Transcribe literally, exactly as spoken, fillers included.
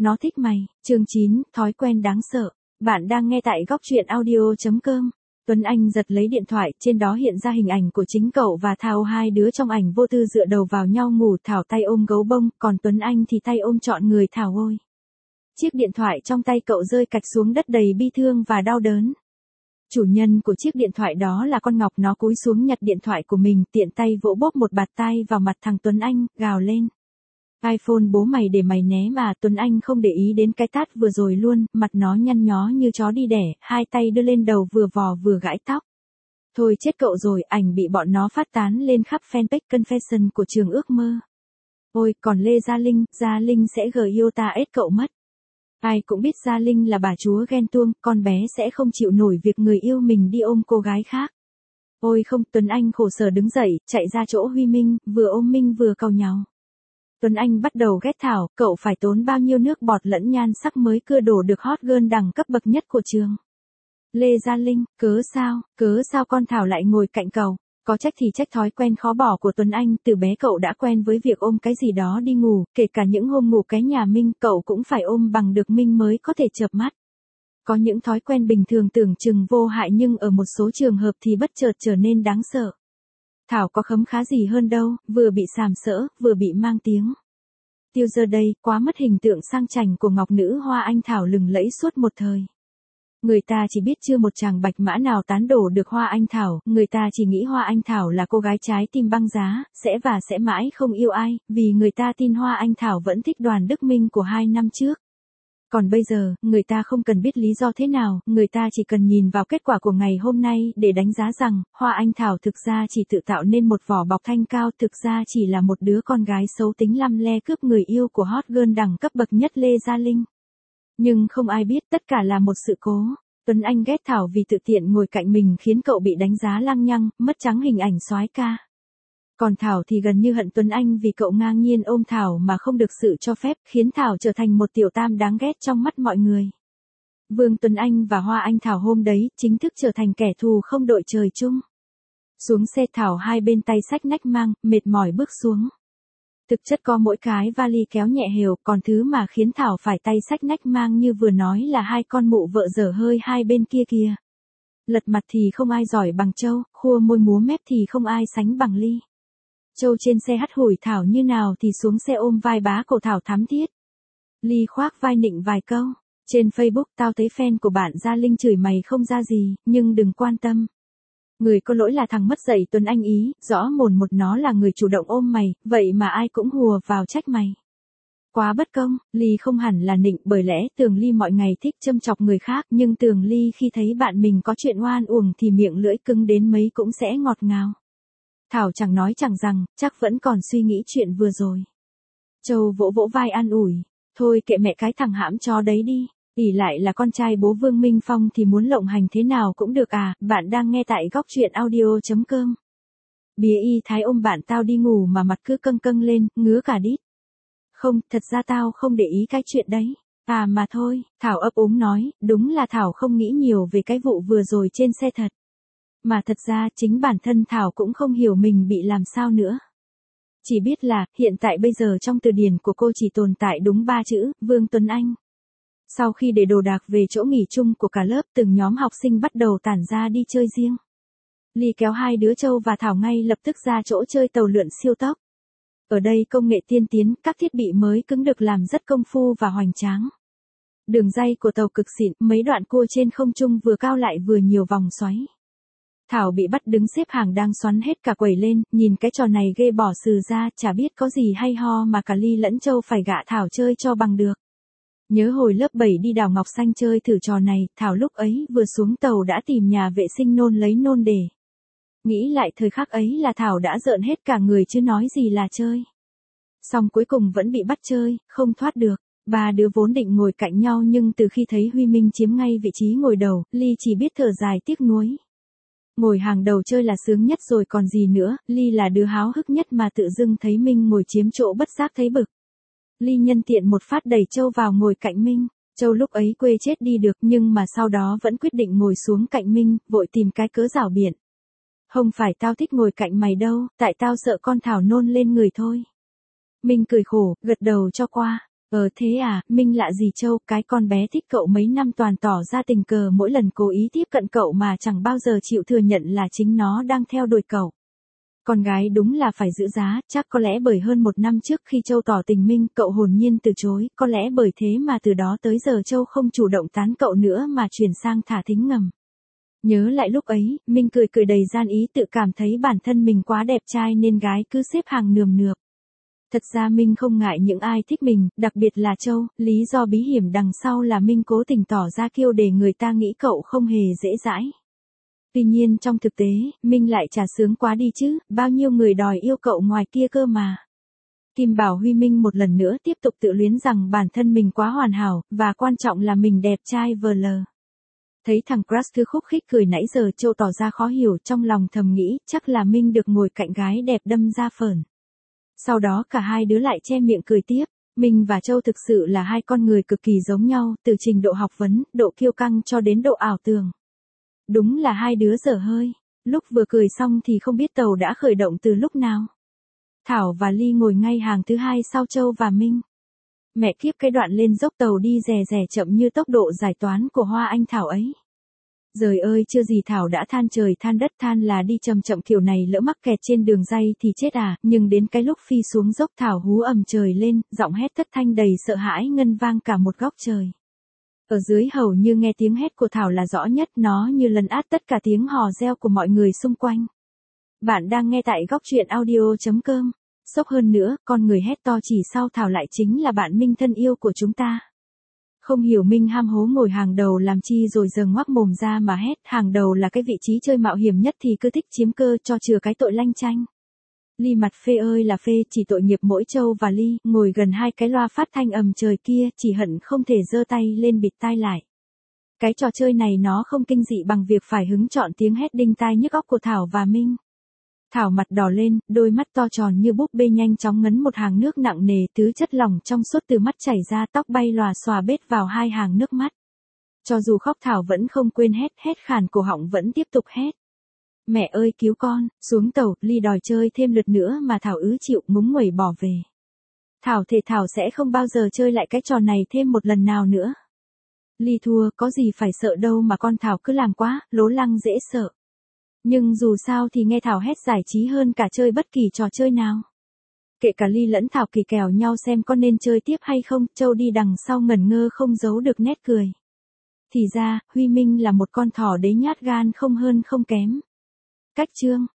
nó thích mày. Chương chín, thói quen đáng sợ. Bạn đang nghe tại góc truyện audio chấm com. Tuấn Anh giật lấy điện thoại, trên đó hiện ra hình ảnh của chính cậu và Thảo, hai đứa trong ảnh vô tư dựa đầu vào nhau ngủ, Thảo tay ôm gấu bông, còn Tuấn Anh thì tay ôm trọn người Thảo ôi. Chiếc điện thoại trong tay cậu rơi cạch xuống đất đầy bi thương và đau đớn. Chủ nhân của chiếc điện thoại đó là con Ngọc, nó cúi xuống nhặt điện thoại của mình, tiện tay vỗ bốp một bạt tai vào mặt thằng Tuấn Anh, gào lên. iPhone bố mày để mày né mà. Tuấn Anh không để ý đến cái tát vừa rồi luôn, mặt nó nhăn nhó như chó đi đẻ, hai tay đưa lên đầu vừa vò vừa gãi tóc. Thôi chết cậu rồi, ảnh bị bọn nó phát tán lên khắp fanpage Confession của trường ước mơ. Ôi, còn Lê Gia Linh, Gia Linh sẽ gờ yêu ta ết cậu mất. Ai cũng biết Gia Linh là bà chúa ghen tuông, con bé sẽ không chịu nổi việc người yêu mình đi ôm cô gái khác. Ôi không, Tuấn Anh khổ sở đứng dậy, chạy ra chỗ Huy Minh, vừa ôm Minh vừa cau nhàu. Tuấn Anh bắt đầu ghét Thảo, cậu phải tốn bao nhiêu nước bọt lẫn nhan sắc mới cưa đổ được hot girl đẳng cấp bậc nhất của trường. Lê Gia Linh, cớ sao, cớ sao con Thảo lại ngồi cạnh cậu? Có trách thì trách thói quen khó bỏ của Tuấn Anh, từ bé cậu đã quen với việc ôm cái gì đó đi ngủ, kể cả những hôm ngủ cái nhà Minh, cậu cũng phải ôm bằng được Minh mới có thể chợp mắt. Có những thói quen bình thường tưởng chừng vô hại nhưng ở một số trường hợp thì bất chợt trở nên đáng sợ. Thảo có khấm khá gì hơn đâu, vừa bị sàm sỡ, vừa bị mang tiếng. Tiêu giờ đây, quá mất hình tượng sang chảnh của ngọc nữ Hoa Anh Thảo lừng lẫy suốt một thời. Người ta chỉ biết chưa một chàng bạch mã nào tán đổ được Hoa Anh Thảo, người ta chỉ nghĩ Hoa Anh Thảo là cô gái trái tim băng giá, sẽ và sẽ mãi không yêu ai, vì người ta tin Hoa Anh Thảo vẫn thích Đoàn Đức Minh của hai năm trước. Còn bây giờ, người ta không cần biết lý do thế nào, người ta chỉ cần nhìn vào kết quả của ngày hôm nay để đánh giá rằng, Hoa Anh Thảo thực ra chỉ tự tạo nên một vỏ bọc thanh cao, thực ra chỉ là một đứa con gái xấu tính lăm le cướp người yêu của hot girl đẳng cấp bậc nhất Lê Gia Linh. Nhưng không ai biết tất cả là một sự cố. Tuấn Anh ghét Thảo vì tự tiện ngồi cạnh mình khiến cậu bị đánh giá lăng nhăng, mất trắng hình ảnh soái ca. Còn Thảo thì gần như hận Tuấn Anh vì cậu ngang nhiên ôm Thảo mà không được sự cho phép, khiến Thảo trở thành một tiểu tam đáng ghét trong mắt mọi người. Vương Tuấn Anh và Hoa Anh Thảo hôm đấy chính thức trở thành kẻ thù không đội trời chung. Xuống xe Thảo hai bên tay xách nách mang, mệt mỏi bước xuống. Thực chất có mỗi cái vali kéo nhẹ hều, còn thứ mà khiến Thảo phải tay xách nách mang như vừa nói là hai con mụ vợ dở hơi hai bên kia kìa. Lật mặt thì không ai giỏi bằng Châu, khua môi múa mép thì không ai sánh bằng Ly. Châu trên xe hắt hủi Thảo như nào thì xuống xe ôm vai bá cổ Thảo thắm thiết. Ly khoác vai nịnh vài câu. Trên Facebook tao thấy fan của bạn Gia Linh chửi mày không ra gì, nhưng đừng quan tâm. Người có lỗi là thằng mất dạy Tuấn Anh ý, rõ mồn một nó là người chủ động ôm mày, vậy mà ai cũng hùa vào trách mày. Quá bất công, Ly không hẳn là nịnh, bởi lẽ Tường Ly mọi ngày thích châm chọc người khác, nhưng Tường Ly khi thấy bạn mình có chuyện oan uổng thì miệng lưỡi cứng đến mấy cũng sẽ ngọt ngào. Thảo chẳng nói chẳng rằng, chắc vẫn còn suy nghĩ chuyện vừa rồi. Châu vỗ vỗ vai an ủi, thôi kệ mẹ cái thằng hãm chó đấy đi. ỉ lại là con trai bố Vương Minh Phong thì muốn lộng hành thế nào cũng được à. Bạn đang nghe tại góc truyện audio chấm com. Bía y thái ôm bạn tao đi ngủ mà mặt cứ câng câng lên, ngứa cả đít. Không, thật ra tao không để ý cái chuyện đấy. À mà thôi, Thảo ấp úng nói, đúng là Thảo không nghĩ nhiều về cái vụ vừa rồi trên xe thật. Mà thật ra chính bản thân Thảo cũng không hiểu mình bị làm sao nữa. Chỉ biết là, hiện tại bây giờ trong từ điển của cô chỉ tồn tại đúng ba chữ, Vương Tuấn Anh. Sau khi để đồ đạc về chỗ nghỉ chung của cả lớp, từng nhóm học sinh bắt đầu tản ra đi chơi riêng. Ly kéo hai đứa Châu và Thảo ngay lập tức ra chỗ chơi tàu lượn siêu tốc. Ở đây công nghệ tiên tiến, các thiết bị mới cứng được làm rất công phu và hoành tráng. Đường ray của tàu cực xịn, mấy đoạn cua trên không trung vừa cao lại vừa nhiều vòng xoáy. Thảo bị bắt đứng xếp hàng đang xoắn hết cả quầy lên, nhìn cái trò này ghê bỏ sừ ra, chả biết có gì hay ho mà cả Ly lẫn Châu phải gạ Thảo chơi cho bằng được. Nhớ hồi lớp bảy đi đào Ngọc Xanh chơi thử trò này, Thảo lúc ấy vừa xuống tàu đã tìm nhà vệ sinh nôn lấy nôn để. Nghĩ lại thời khắc ấy là Thảo đã rợn hết cả người chứ nói gì là chơi. Xong cuối cùng vẫn bị bắt chơi, không thoát được. Ba đứa vốn định ngồi cạnh nhau nhưng từ khi thấy Huy Minh chiếm ngay vị trí ngồi đầu, Ly chỉ biết thở dài tiếc nuối. Ngồi hàng đầu chơi là sướng nhất rồi còn gì nữa, Ly là đứa háo hức nhất mà tự dưng thấy Minh ngồi chiếm chỗ bất giác thấy bực. Ly nhân tiện một phát đẩy Châu vào ngồi cạnh Minh. Châu lúc ấy quê chết đi được nhưng mà sau đó vẫn quyết định ngồi xuống cạnh Minh, vội tìm cái cớ rảo biện. Không phải tao thích ngồi cạnh mày đâu, tại tao sợ con Thảo nôn lên người thôi. Minh cười khổ, gật đầu cho qua. Ờ thế à, Minh lạ gì Châu, cái con bé thích cậu mấy năm toàn tỏ ra tình cờ mỗi lần cố ý tiếp cận cậu mà chẳng bao giờ chịu thừa nhận là chính nó đang theo đuổi cậu. Con gái đúng là phải giữ giá, chắc có lẽ bởi hơn một năm trước khi Châu tỏ tình Minh cậu hồn nhiên từ chối, có lẽ bởi thế mà từ đó tới giờ Châu không chủ động tán cậu nữa mà chuyển sang thả thính ngầm. Nhớ lại lúc ấy, Minh cười cười đầy gian ý tự cảm thấy bản thân mình quá đẹp trai nên gái cứ xếp hàng nườm nượp. Thật ra Minh không ngại những ai thích mình, đặc biệt là Châu, lý do bí hiểm đằng sau là Minh cố tình tỏ ra kiêu để người ta nghĩ cậu không hề dễ dãi. Tuy nhiên trong thực tế, Minh lại chả sướng quá đi chứ, bao nhiêu người đòi yêu cậu ngoài kia cơ mà. Kim Bảo Huy Minh một lần nữa tiếp tục tự luyến rằng bản thân mình quá hoàn hảo, và quan trọng là mình đẹp trai vờ lờ. Thấy thằng crush cứ khúc khích cười nãy giờ Châu tỏ ra khó hiểu, trong lòng thầm nghĩ chắc là Minh được ngồi cạnh gái đẹp đâm ra phởn. Sau đó cả hai đứa lại che miệng cười tiếp. Minh và Châu thực sự là hai con người cực kỳ giống nhau, từ trình độ học vấn, độ kiêu căng cho đến độ ảo tưởng. Đúng là hai đứa dở hơi. Lúc vừa cười xong thì không biết tàu đã khởi động từ lúc nào. Thảo và Ly ngồi ngay hàng thứ hai sau Châu và Minh. Mẹ kiếp, cái đoạn lên dốc tàu đi rè rè chậm như tốc độ giải toán của Hoa Anh Thảo ấy. Giời ơi, chưa gì Thảo đã than trời than đất, than là đi chậm chậm kiểu này lỡ mắc kẹt trên đường ray thì chết à, nhưng đến cái lúc phi xuống dốc Thảo hú ầm trời lên, giọng hét thất thanh đầy sợ hãi ngân vang cả một góc trời. Ở dưới hầu như nghe tiếng hét của Thảo là rõ nhất, nó như lấn át tất cả tiếng hò reo của mọi người xung quanh. Bạn đang nghe tại góc truyện audio chấm com. Sốc hơn nữa, con người hét to chỉ sau Thảo lại chính là bạn Minh thân yêu của chúng ta. Không hiểu Minh ham hố ngồi hàng đầu làm chi rồi giờ ngoác mồm ra mà hét, hàng đầu là cái vị trí chơi mạo hiểm nhất thì cứ thích chiếm cơ cho chừa cái tội lanh chanh. Ly mặt phê ơi là phê, chỉ tội nghiệp mỗi Châu và Ly, ngồi gần hai cái loa phát thanh ầm trời kia, chỉ hận không thể giơ tay lên bịt tai lại. Cái trò chơi này nó không kinh dị bằng việc phải hứng chọn tiếng hét đinh tai nhức óc của Thảo và Minh. Thảo mặt đỏ lên, đôi mắt to tròn như búp bê nhanh chóng ngấn một hàng nước nặng nề, tứ chất lỏng trong suốt từ mắt chảy ra, tóc bay lòa xòa bết vào hai hàng nước mắt. Cho dù khóc Thảo vẫn không quên hét, hét khàn cổ họng vẫn tiếp tục hét. Mẹ ơi cứu con, xuống tàu, Ly đòi chơi thêm lượt nữa mà Thảo ứ chịu ngúng nguẩy bỏ về. Thảo thề Thảo sẽ không bao giờ chơi lại cái trò này thêm một lần nào nữa. Ly thua, có gì phải sợ đâu mà con Thảo cứ làm quá, lố lăng dễ sợ. Nhưng dù sao thì nghe Thảo hét giải trí hơn cả chơi bất kỳ trò chơi nào. Kệ cả Ly lẫn Thảo kỳ kèo nhau xem có nên chơi tiếp hay không, Châu đi đằng sau ngẩn ngơ không giấu được nét cười. Thì ra, Huy Minh là một con thỏ đế nhát gan không hơn không kém. Cách chương